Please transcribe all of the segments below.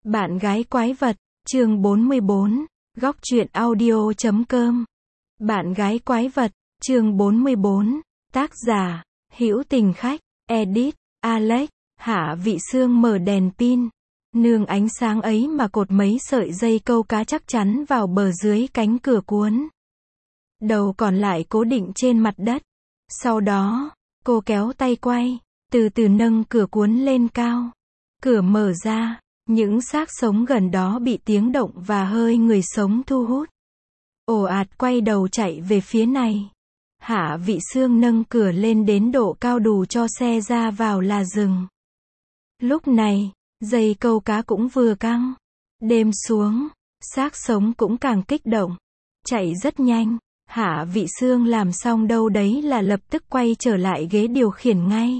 Bạn gái quái vật, chương 44, góc truyện audio.com. Bạn gái quái vật, chương 44, tác giả, Hữu Tình Khách, edit, Alex, Hạ Vị Sương mở đèn pin. Nương ánh sáng ấy mà cột mấy sợi dây câu cá chắc chắn vào bờ dưới cánh cửa cuốn. Đầu còn lại cố định trên mặt đất. Sau đó, cô kéo tay quay, từ từ nâng cửa cuốn lên cao. Cửa mở ra, những xác sống gần đó bị tiếng động và hơi người sống thu hút. Ồ ạt quay đầu chạy về phía này. Hạ Vị Sương nâng cửa lên đến độ cao đủ cho xe ra vào là dừng. Lúc này, dây câu cá cũng vừa căng. Đêm xuống, xác sống cũng càng kích động. Chạy rất nhanh. Hạ Vị Sương làm xong đâu đấy là lập tức quay trở lại ghế điều khiển ngay.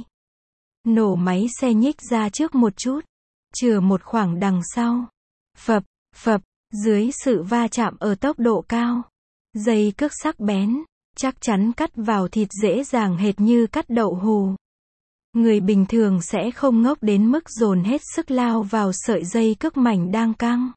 Nổ máy xe nhích ra trước một chút. Chừa một khoảng đằng sau. Phập, phập, dưới sự va chạm ở tốc độ cao. Dây cước sắc bén, chắc chắn cắt vào thịt dễ dàng hệt như cắt đậu hù. Người bình thường sẽ không ngốc đến mức dồn hết sức lao vào sợi dây cước mảnh đang căng.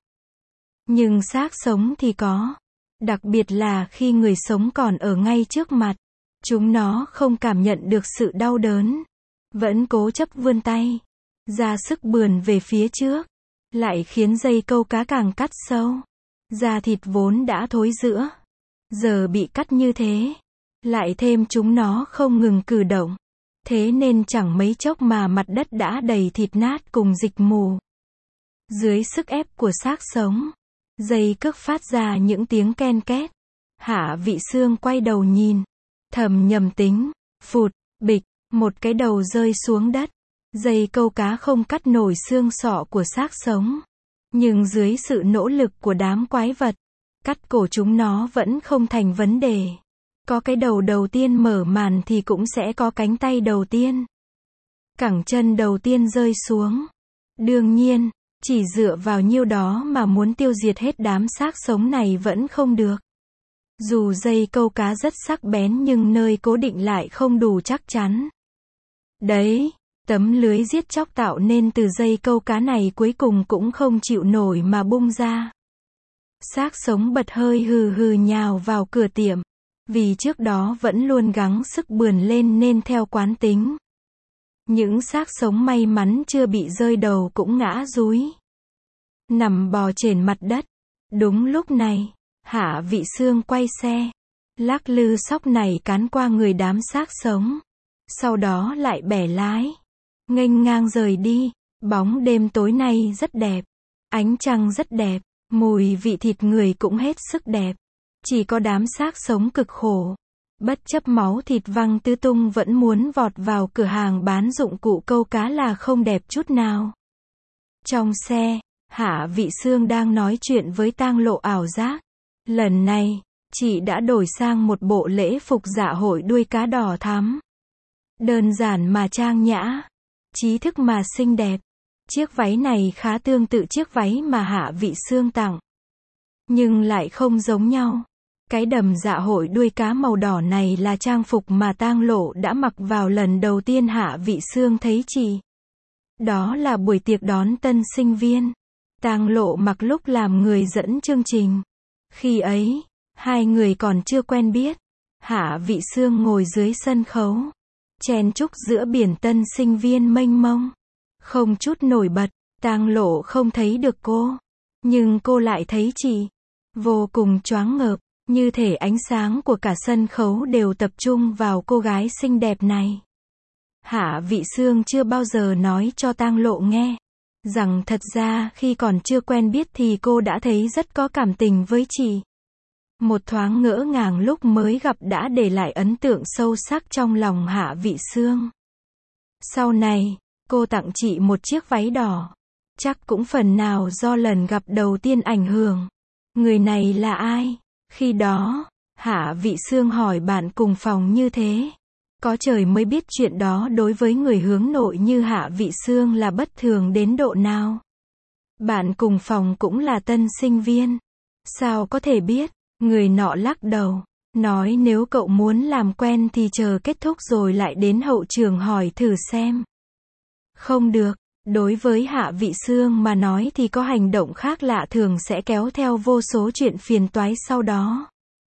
Nhưng xác sống thì có. Đặc biệt là khi người sống còn ở ngay trước mặt. Chúng nó không cảm nhận được sự đau đớn. Vẫn cố chấp vươn tay. Ra sức bườn về phía trước. Lại khiến dây câu cá càng cắt sâu. Da thịt vốn đã thối rữa. Giờ bị cắt như thế. Lại thêm chúng nó không ngừng cử động. Thế nên chẳng mấy chốc mà mặt đất đã đầy thịt nát cùng dịch mù. Dưới sức ép của xác sống. Dây cước phát ra những tiếng ken két. Hạ Vị Sương quay đầu nhìn. Thầm nhầm tính. Phụt, bịch, một cái đầu rơi xuống đất. Dây câu cá không cắt nổi xương sọ của xác sống. Nhưng dưới sự nỗ lực của đám quái vật, cắt cổ chúng nó vẫn không thành vấn đề. Có cái đầu đầu tiên mở màn thì cũng sẽ có cánh tay đầu tiên. Cẳng chân đầu tiên rơi xuống. Đương nhiên, chỉ dựa vào nhiêu đó mà muốn tiêu diệt hết đám xác sống này vẫn không được. Dù dây câu cá rất sắc bén nhưng nơi cố định lại không đủ chắc chắn. Đấy, tấm lưới giết chóc tạo nên từ dây câu cá này cuối cùng cũng không chịu nổi mà bung ra. Xác sống bật hơi hừ hừ nhào vào cửa tiệm. Vì trước đó vẫn luôn gắng sức bườn lên nên theo quán tính. Những xác sống may mắn chưa bị rơi đầu cũng ngã dúi. Nằm bò trên mặt đất. Đúng lúc này, Hạ Vị Sương quay xe. Lắc lư sóc này cán qua người đám xác sống. Sau đó lại bẻ lái. Nghênh ngang rời đi. Bóng đêm tối nay rất đẹp. Ánh trăng rất đẹp. Mùi vị thịt người cũng hết sức đẹp. Chỉ có đám xác sống cực khổ. Bất chấp máu thịt văng tứ tung vẫn muốn vọt vào cửa hàng bán dụng cụ câu cá là không đẹp chút nào. Trong xe, Hạ Vị Sương đang nói chuyện với Tang Lộ ảo giác. Lần này, chị đã đổi sang một bộ lễ phục dạ hội đuôi cá đỏ thắm. Đơn giản mà trang nhã. Trí thức mà xinh đẹp. Chiếc váy này khá tương tự chiếc váy mà Hạ Vị Sương tặng. Nhưng lại không giống nhau. Cái đầm dạ hội đuôi cá màu đỏ này là trang phục mà Tang Lộ đã mặc vào lần đầu tiên Hạ Vị Sương thấy chị. Đó là buổi tiệc đón tân sinh viên. Tang Lộ mặc lúc làm người dẫn chương trình. Khi ấy, hai người còn chưa quen biết. Hạ Vị Sương ngồi dưới sân khấu. Chen chúc giữa biển tân sinh viên mênh mông. Không chút nổi bật, Tang Lộ không thấy được cô. Nhưng cô lại thấy chị. Vô cùng choáng ngợp. Như thể ánh sáng của cả sân khấu đều tập trung vào cô gái xinh đẹp này. Hạ Vị Sương chưa bao giờ nói cho Tang Lộ nghe. Rằng thật ra khi còn chưa quen biết thì cô đã thấy rất có cảm tình với chị. Một thoáng ngỡ ngàng lúc mới gặp đã để lại ấn tượng sâu sắc trong lòng Hạ Vị Sương. Sau này, cô tặng chị một chiếc váy đỏ. Chắc cũng phần nào do lần gặp đầu tiên ảnh hưởng. Người này là ai? Khi đó, Hạ Vị Sương hỏi bạn cùng phòng như thế. Có trời mới biết chuyện đó đối với người hướng nội như Hạ Vị Sương là bất thường đến độ nào. Bạn cùng phòng cũng là tân sinh viên. Sao có thể biết? Người nọ lắc đầu. Nói nếu cậu muốn làm quen thì chờ kết thúc rồi lại đến hậu trường hỏi thử xem. Không được, Đối với Hạ Vị Sương mà nói thì có hành động khác lạ thường sẽ kéo theo vô số chuyện phiền toái sau đó.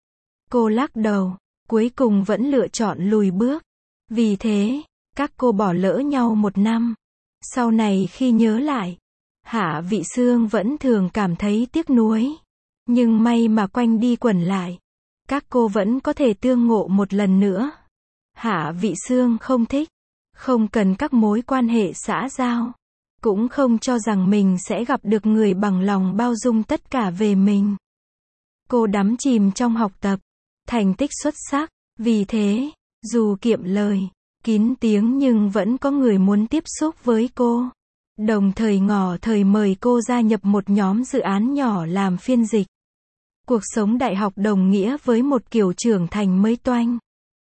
Cô lắc đầu, cuối cùng vẫn lựa chọn lùi bước. Vì thế, các cô bỏ lỡ nhau 1 năm. Sau này khi nhớ lại, Hạ Vị Sương vẫn thường cảm thấy tiếc nuối. Nhưng may mà quanh đi quẩn lại, các cô vẫn có thể tương ngộ một lần nữa. Hạ Vị Sương không thích, không cần các mối quan hệ xã giao, cũng không cho rằng mình sẽ gặp được người bằng lòng bao dung tất cả về mình. Cô đắm chìm trong học tập, thành tích xuất sắc, vì thế, dù kiệm lời, kín tiếng nhưng vẫn có người muốn tiếp xúc với cô. Đồng thời ngỏ thời mời cô gia nhập một nhóm dự án nhỏ làm phiên dịch. Cuộc sống đại học đồng nghĩa với một kiểu trưởng thành mới toanh.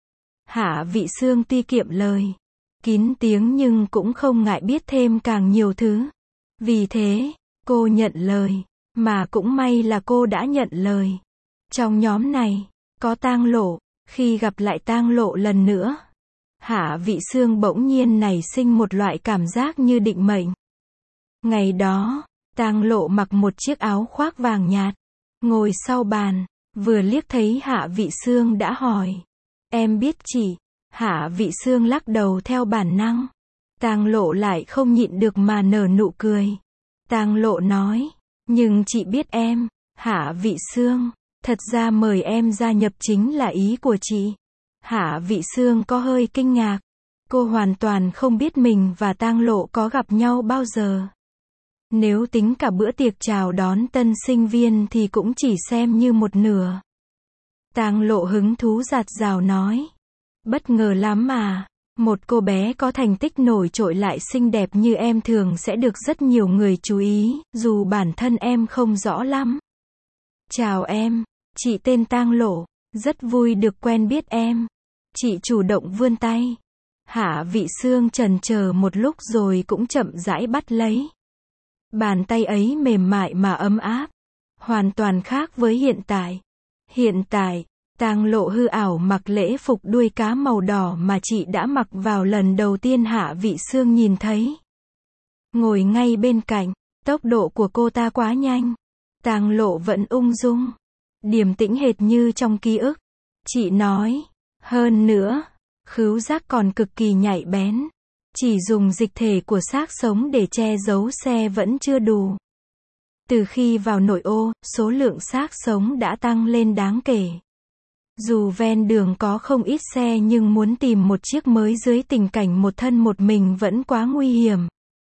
Hạ Vị Sương tuy kiệm lời, kín tiếng nhưng cũng không ngại biết thêm càng nhiều thứ. Vì thế, cô nhận lời, mà cũng may là cô đã nhận lời. Trong nhóm này, có Tang Lộ, khi gặp lại Tang Lộ lần nữa, Hạ Vị Sương bỗng nhiên nảy sinh một loại cảm giác như định mệnh. Ngày đó, Tang Lộ mặc một chiếc áo khoác vàng nhạt, ngồi sau bàn, vừa liếc thấy Hạ Vị Sương đã hỏi. Em biết chị? Hạ Vị Sương lắc đầu theo bản năng. Tang Lộ lại không nhịn được mà nở nụ cười. Tang Lộ nói, nhưng chị biết em. Hạ Vị Sương, thật ra mời em gia nhập chính là ý của chị. Hạ Vị Sương có hơi kinh ngạc. Cô hoàn toàn không biết mình và Tang Lộ có gặp nhau bao giờ. Nếu tính cả bữa tiệc chào đón tân sinh viên thì cũng chỉ xem như một nửa. Tang Lộ hứng thú rạt rào nói. Bất ngờ lắm mà. Một cô bé có thành tích nổi trội lại xinh đẹp như em thường sẽ được rất nhiều người chú ý, dù bản thân em không rõ lắm. Chào em, chị tên Tang Lộ, rất vui được quen biết em. Chị chủ động vươn tay. Hạ Vị Sương chần chờ một lúc rồi cũng chậm rãi bắt lấy. Bàn tay ấy mềm mại mà ấm áp, hoàn toàn khác với hiện tại. Hiện tại, Tang Lộ hư ảo mặc lễ phục đuôi cá màu đỏ mà chị đã mặc vào lần đầu tiên Hạ Vị Sương nhìn thấy. Ngồi ngay bên cạnh, tốc độ của cô ta quá nhanh. Tang Lộ vẫn ung dung, điềm tĩnh hệt như trong ký ức. Chị nói, hơn nữa, khứu giác còn cực kỳ nhạy bén. Chỉ dùng dịch thể của xác sống để che giấu xe vẫn chưa đủ. Từ khi vào nội ô, số lượng xác sống đã tăng lên đáng kể. Dù ven đường có không ít xe nhưng muốn tìm một chiếc mới dưới tình cảnh một thân một mình vẫn quá nguy hiểm.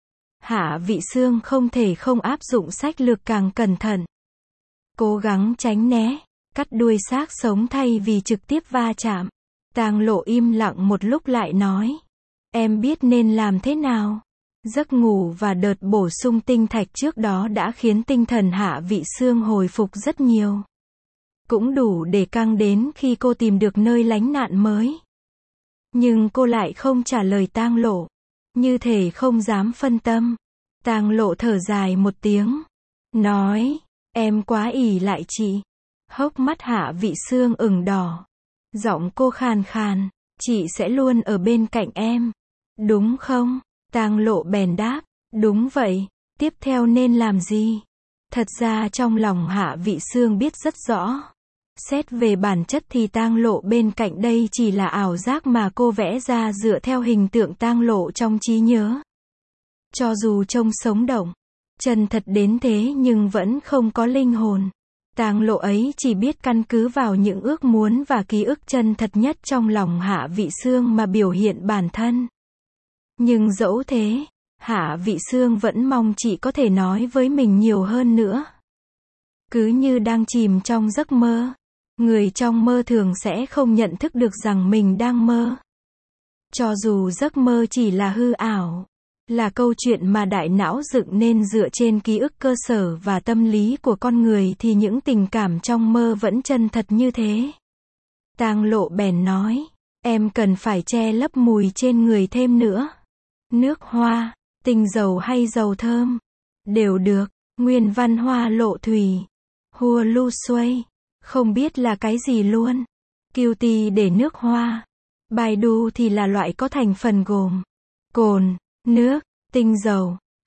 Hạ Vị Sương không thể không áp dụng sách lược càng cẩn thận. Cố gắng tránh né, cắt đuôi xác sống thay vì trực tiếp va chạm. Tang Lộ im lặng một lúc lại nói. Em biết nên làm thế nào. Giấc ngủ và đợt bổ sung tinh thạch trước đó đã khiến tinh thần Hạ Vị Sương hồi phục rất nhiều. Cũng đủ để căng đến khi cô tìm được nơi lánh nạn mới. Nhưng cô lại không trả lời Tang Lộ. Như thể không dám phân tâm. Tang Lộ thở dài một tiếng. Nói, em quá ỷ lại chị. Hốc mắt Hạ Vị Sương ửng đỏ. Giọng cô khàn khàn, chị sẽ luôn ở bên cạnh em. Đúng không? Tang Lộ bèn đáp, đúng vậy, tiếp theo nên làm gì? Thật ra trong lòng Hạ Vị Sương biết rất rõ. Xét về bản chất thì Tang Lộ bên cạnh đây chỉ là ảo giác mà cô vẽ ra dựa theo hình tượng Tang Lộ trong trí nhớ. Cho dù trông sống động, chân thật đến thế nhưng vẫn không có linh hồn. Tang Lộ ấy chỉ biết căn cứ vào những ước muốn và ký ức chân thật nhất trong lòng Hạ Vị Sương mà biểu hiện bản thân. Nhưng dẫu thế, Hạ Vị Sương vẫn mong chị có thể nói với mình nhiều hơn nữa. Cứ như đang chìm trong giấc mơ. Người trong mơ thường sẽ không nhận thức được rằng mình đang mơ. Cho dù giấc mơ chỉ là hư ảo, là câu chuyện mà đại não dựng nên dựa trên ký ức cơ sở và tâm lý của con người thì những tình cảm trong mơ vẫn chân thật như thế. Tang Lộ bèn nói, em cần phải che lấp mùi trên người thêm nữa. Nước hoa, tinh dầu hay dầu thơm, đều được. Nguyên văn hoa lộ thủy, hua lu xuây, không biết là cái gì luôn. Qt để nước hoa. Baidu thì là loại có thành phần gồm cồn, nước, tinh dầu,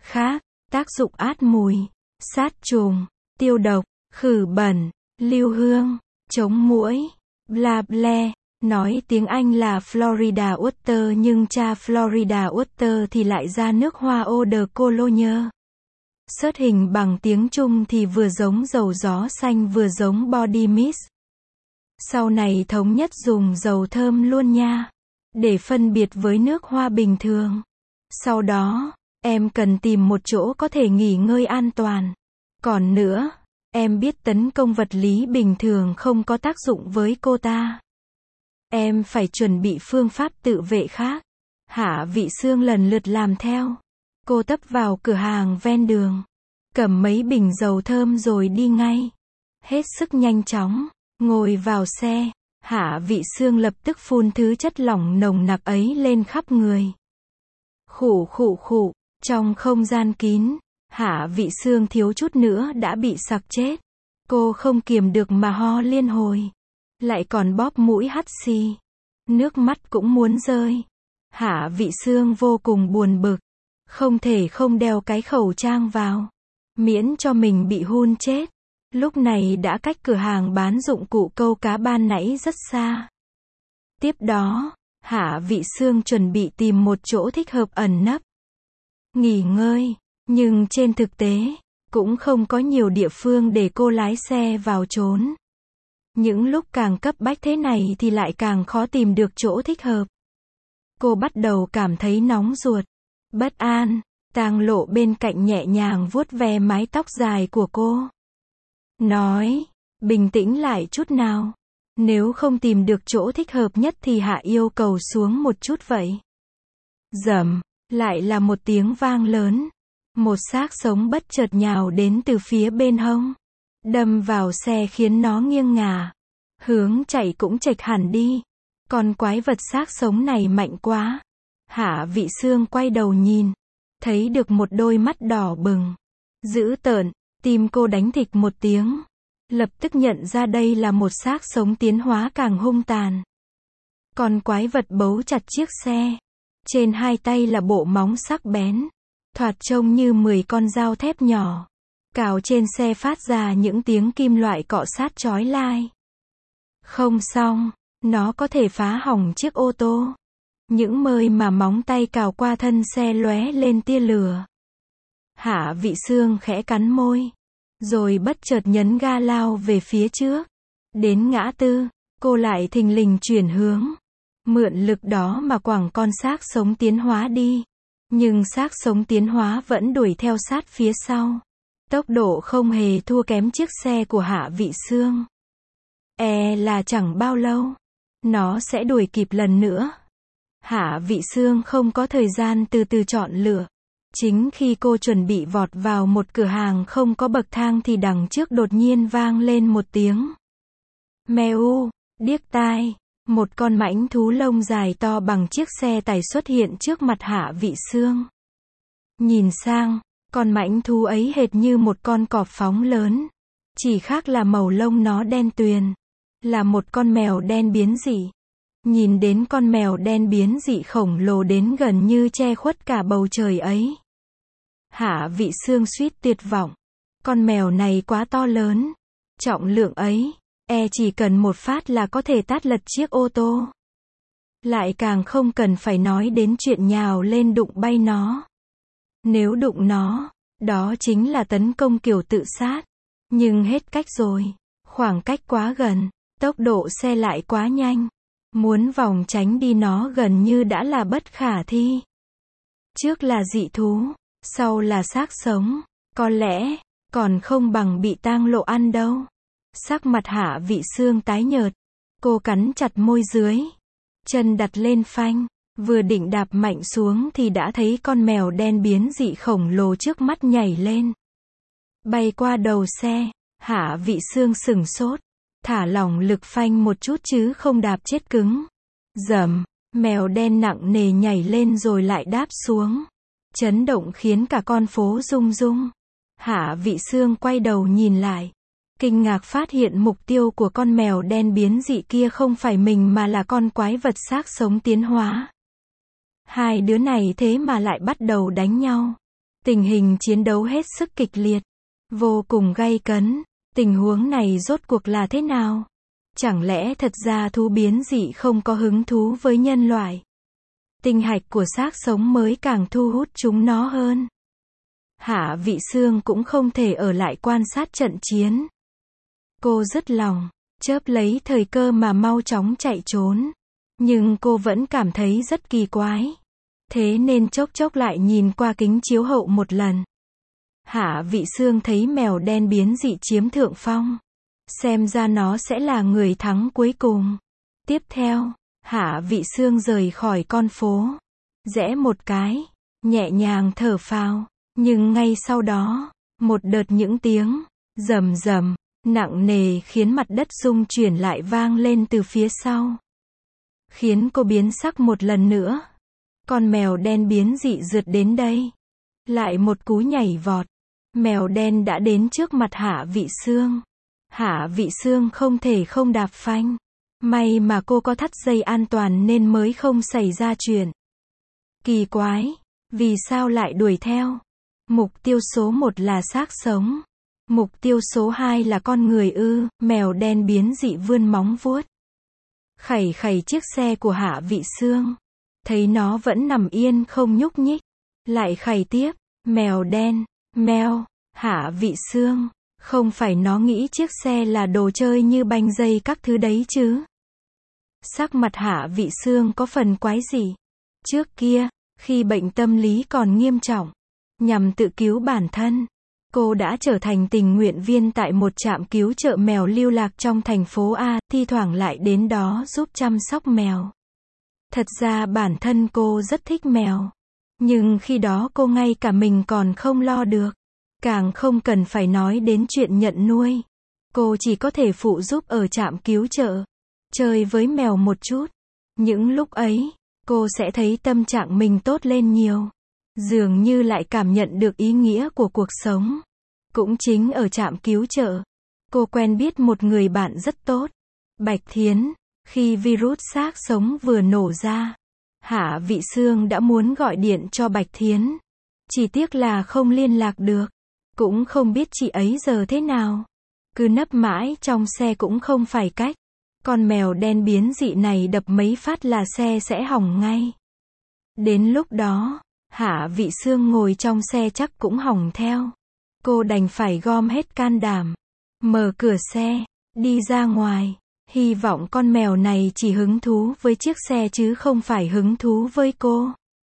khác, tác dụng át mùi, sát trùng, tiêu độc, khử bẩn, lưu hương, chống muỗi, bla ble. Nói tiếng Anh là Florida Water nhưng cha Florida Water thì lại ra nước hoa eau de cologne. Search hình bằng tiếng Trung thì vừa giống dầu gió xanh vừa giống body mist. Sau này thống nhất dùng dầu thơm luôn nha, để phân biệt với nước hoa bình thường. Sau đó, em cần tìm một chỗ có thể nghỉ ngơi an toàn. Còn nữa, em biết tấn công vật lý bình thường không có tác dụng với cô ta. Em phải chuẩn bị phương pháp tự vệ khác. Hạ Vị Xương lần lượt làm theo. Cô tấp vào cửa hàng ven đường, cầm mấy bình dầu thơm rồi đi ngay. Hết sức nhanh chóng, ngồi vào xe, Hạ Vị Xương lập tức phun thứ chất lỏng nồng nặc ấy lên khắp người. Khụ khụ khụ, trong không gian kín, Hạ Vị Xương thiếu chút nữa đã bị sặc chết. Cô không kiềm được mà ho liên hồi. Lại còn bóp mũi hắt xì. Nước mắt cũng muốn rơi. Hạ Vị Xương vô cùng buồn bực. Không thể không đeo cái khẩu trang vào, miễn cho mình bị hun chết. Lúc này đã cách cửa hàng bán dụng cụ câu cá ban nãy rất xa. Tiếp đó, Hạ Vị Xương chuẩn bị tìm một chỗ thích hợp ẩn nấp, nghỉ ngơi. Nhưng trên thực tế, cũng không có nhiều địa phương để cô lái xe vào trốn. Những lúc càng cấp bách thế này thì lại càng khó tìm được chỗ thích hợp. Cô bắt đầu cảm thấy nóng ruột, bất an. Tang Lộ bên cạnh nhẹ nhàng vuốt ve mái tóc dài của cô. Nói, bình tĩnh lại chút nào. Nếu không tìm được chỗ thích hợp nhất thì hạ yêu cầu xuống một chút vậy. Rầm, lại là một tiếng vang lớn. Một xác sống bất chợt nhào đến từ phía bên hông, đâm vào xe khiến nó nghiêng ngả. Hướng chạy cũng chệch hẳn đi. Con quái vật xác sống này mạnh quá. Hạ Vị Xương quay đầu nhìn, thấy được một đôi mắt đỏ bừng, dữ tợn. Tim cô đánh thịch một tiếng. Lập tức nhận ra đây là một xác sống tiến hóa càng hung tàn. Con quái vật bấu chặt chiếc xe. Trên hai tay là bộ móng sắc bén, thoạt trông như 10 con dao thép nhỏ. Cào trên xe phát ra những tiếng kim loại cọ sát chói tai. Không xong, nó có thể phá hỏng chiếc ô tô. Những nơi mà móng tay cào qua thân xe lóe lên tia lửa. Hạ Vị Xương khẽ cắn môi, rồi bất chợt nhấn ga lao về phía trước. Đến ngã tư, cô lại thình lình chuyển hướng, mượn lực đó mà quẳng con xác sống tiến hóa đi. Nhưng xác sống tiến hóa vẫn đuổi theo sát phía sau. Tốc độ không hề thua kém chiếc xe của Hạ Vị Xương. Là chẳng bao lâu, nó sẽ đuổi kịp lần nữa. Hạ Vị Xương không có thời gian từ từ chọn lựa. Chính khi cô chuẩn bị vọt vào một cửa hàng không có bậc thang thì đằng trước đột nhiên vang lên một tiếng meo, điếc tai. Một con mãnh thú lông dài to bằng chiếc xe tải xuất hiện trước mặt Hạ Vị Xương. Nhìn sang, con mãnh thú ấy hệt như một con cọp phóng lớn. Chỉ khác là màu lông nó đen tuyền. Là một con mèo đen biến dị. Nhìn đến con mèo đen biến dị khổng lồ đến gần như che khuất cả bầu trời ấy, Hạ Vị Xương suýt tuyệt vọng. Con mèo này quá to lớn. Trọng lượng ấy, chỉ cần một phát là có thể tát lật chiếc ô tô. Lại càng không cần phải nói đến chuyện nhào lên đụng bay nó. Nếu đụng nó, đó chính là tấn công kiểu tự sát. Nhưng hết cách rồi. Khoảng cách quá gần, tốc độ xe lại quá nhanh. Muốn vòng tránh đi nó gần như đã là bất khả thi. Trước là dị thú, sau là xác sống. Có lẽ, còn không bằng bị Tang Lộ ăn đâu. Sắc mặt Hạ Vị Xương tái nhợt. Cô cắn chặt môi dưới. Chân đặt lên phanh. Vừa định đạp mạnh xuống thì đã thấy con mèo đen biến dị khổng lồ trước mắt nhảy lên, bay qua đầu xe. Hạ Vị Xương sửng sốt. Thả lỏng lực phanh một chút chứ không đạp chết cứng. Rầm, mèo đen nặng nề nhảy lên rồi lại đáp xuống. Chấn động khiến cả con phố rung rung. Hạ Vị Xương quay đầu nhìn lại. Kinh ngạc phát hiện mục tiêu của con mèo đen biến dị kia không phải mình mà là con quái vật xác sống tiến hóa. Hai đứa này thế mà lại bắt đầu đánh nhau. Tình hình chiến đấu hết sức kịch liệt, vô cùng gay cấn. Tình huống này rốt cuộc là thế nào? Chẳng lẽ thật ra thú biến dị không có hứng thú với nhân loại? Tinh hạch của xác sống mới càng thu hút chúng nó hơn. Hạ Vị Sương cũng không thể ở lại quan sát trận chiến. Cô dứt lòng, chớp lấy thời cơ mà mau chóng chạy trốn. Nhưng cô vẫn cảm thấy rất kỳ quái. Thế nên chốc chốc lại nhìn qua kính chiếu hậu một lần. Hạ Vị Sương thấy mèo đen biến dị chiếm thượng phong. Xem ra nó sẽ là người thắng cuối cùng. Tiếp theo, Hạ Vị Sương rời khỏi con phố. Rẽ một cái, nhẹ nhàng thở phào. Nhưng ngay sau đó, một đợt những tiếng rầm rầm nặng nề khiến mặt đất rung chuyển lại vang lên từ phía sau. Khiến cô biến sắc một lần nữa. Con mèo đen biến dị rượt đến đây. Lại một cú nhảy vọt. Mèo đen đã đến trước mặt Hạ Vị Sương. Hạ Vị Sương không thể không đạp phanh. May mà cô có thắt dây an toàn nên mới không xảy ra chuyện. Kỳ quái, vì sao lại đuổi theo? Mục tiêu số 1 là xác sống. Mục tiêu số 2 là con người ư? Mèo đen biến dị vươn móng vuốt. Khẩy khẩy chiếc xe của Hạ Vị Sương. Thấy nó vẫn nằm yên không nhúc nhích. Lại khẩy tiếp. Mèo đen, mèo, Hạ Vị Sương. Không phải nó nghĩ chiếc xe là đồ chơi như banh dây các thứ đấy chứ? Sắc mặt Hạ Vị Sương có phần quái dị. Trước kia, khi bệnh tâm lý còn nghiêm trọng, nhằm tự cứu bản thân, cô đã trở thành tình nguyện viên tại một trạm cứu trợ mèo lưu lạc trong thành phố A, thi thoảng lại đến đó giúp chăm sóc mèo. Thật ra bản thân cô rất thích mèo. Nhưng khi đó cô ngay cả mình còn không lo được. Càng không cần phải nói đến chuyện nhận nuôi. Cô chỉ có thể phụ giúp ở trạm cứu trợ. Chơi với mèo một chút. Những lúc ấy, cô sẽ thấy tâm trạng mình tốt lên nhiều. Dường như lại cảm nhận được ý nghĩa của cuộc sống. Cũng chính ở trạm cứu trợ, cô quen biết một người bạn rất tốt. Bạch Thiến. Khi virus xác sống vừa nổ ra, Hạ Vị Sương đã muốn gọi điện cho Bạch Thiến. Chỉ tiếc là không liên lạc được. Cũng không biết chị ấy giờ thế nào. Cứ nấp mãi trong xe cũng không phải cách. Con mèo đen biến dị này đập mấy phát là xe sẽ hỏng ngay. Đến lúc đó, Hạ Vị Sương ngồi trong xe chắc cũng hỏng theo. Cô đành phải gom hết can đảm, mở cửa xe, đi ra ngoài. Hy vọng con mèo này chỉ hứng thú với chiếc xe chứ không phải hứng thú với cô.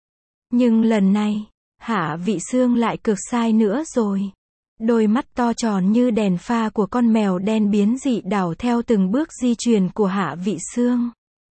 Nhưng lần này, Hạ Vị Sương lại cực sai nữa rồi. Đôi mắt to tròn như đèn pha của con mèo đen biến dị đảo theo từng bước di chuyển của Hạ Vị Sương.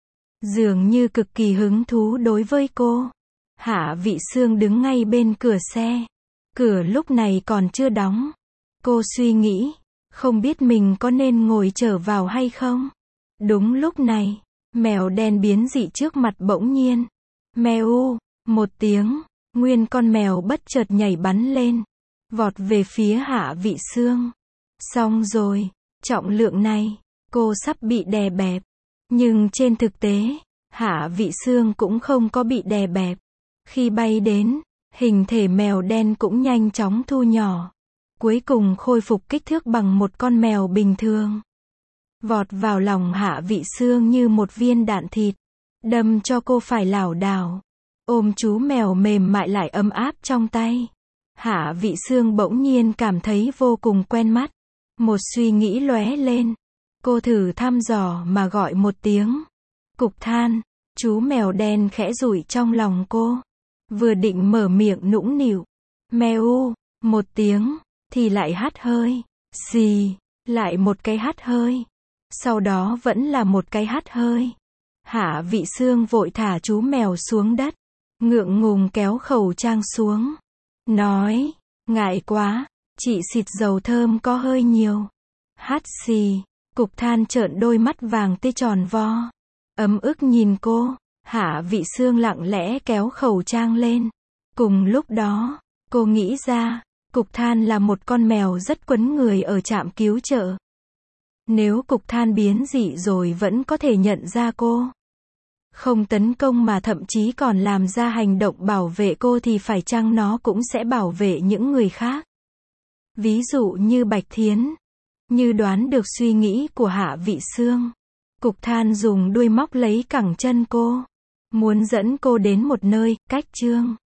Dường như cực kỳ hứng thú đối với cô. Hạ Vị Sương đứng ngay bên cửa xe. Cửa lúc này còn chưa đóng. Cô suy nghĩ, không biết mình có nên ngồi trở vào hay không. Đúng lúc này, mèo đen biến dị trước mặt bỗng nhiên. Mèo, một tiếng, nguyên con mèo bất chợt nhảy bắn lên. Vọt về phía Hạ Vị Sương. Xong rồi, trọng lượng này, cô sắp bị đè bẹp. Nhưng trên thực tế, Hạ Vị Sương cũng không có bị đè bẹp. Khi bay đến, hình thể mèo đen cũng nhanh chóng thu nhỏ. Cuối cùng khôi phục kích thước bằng một con mèo bình thường. Vọt vào lòng Hạ Vị Sương như một viên đạn thịt. Đâm cho cô phải lảo đảo. Ôm chú mèo mềm mại lại ấm áp trong tay. Hạ Vị Sương bỗng nhiên cảm thấy vô cùng quen mắt. Một suy nghĩ lóe lên. Cô thử thăm dò mà gọi một tiếng. Cục Than. Chú mèo đen khẽ rủi trong lòng cô. Vừa định mở miệng nũng nịu. Mèo, một tiếng, thì lại hắt hơi. Xì, lại một cái hắt hơi. Sau đó vẫn là một cái hắt hơi. Hạ Vị Sương vội thả chú mèo xuống đất. Ngượng ngùng kéo khẩu trang xuống. Nói, ngại quá, chị xịt dầu thơm có hơi nhiều. Hắt xì, Cục Than trợn đôi mắt vàng tê tròn vo. Ấm ức nhìn cô. Hạ Vị Sương lặng lẽ kéo khẩu trang lên. Cùng lúc đó, cô nghĩ ra, Cục Than là một con mèo rất quấn người ở trạm cứu trợ. Nếu Cục Than biến dị rồi vẫn có thể nhận ra cô. không tấn công mà thậm chí còn làm ra hành động bảo vệ cô thì phải chăng nó cũng sẽ bảo vệ những người khác? Ví dụ như Bạch Thiến. Như đoán được suy nghĩ của Hạ Vị Xương, Cục Than dùng đuôi móc lấy cẳng chân cô, muốn dẫn cô đến một nơi, cách Trương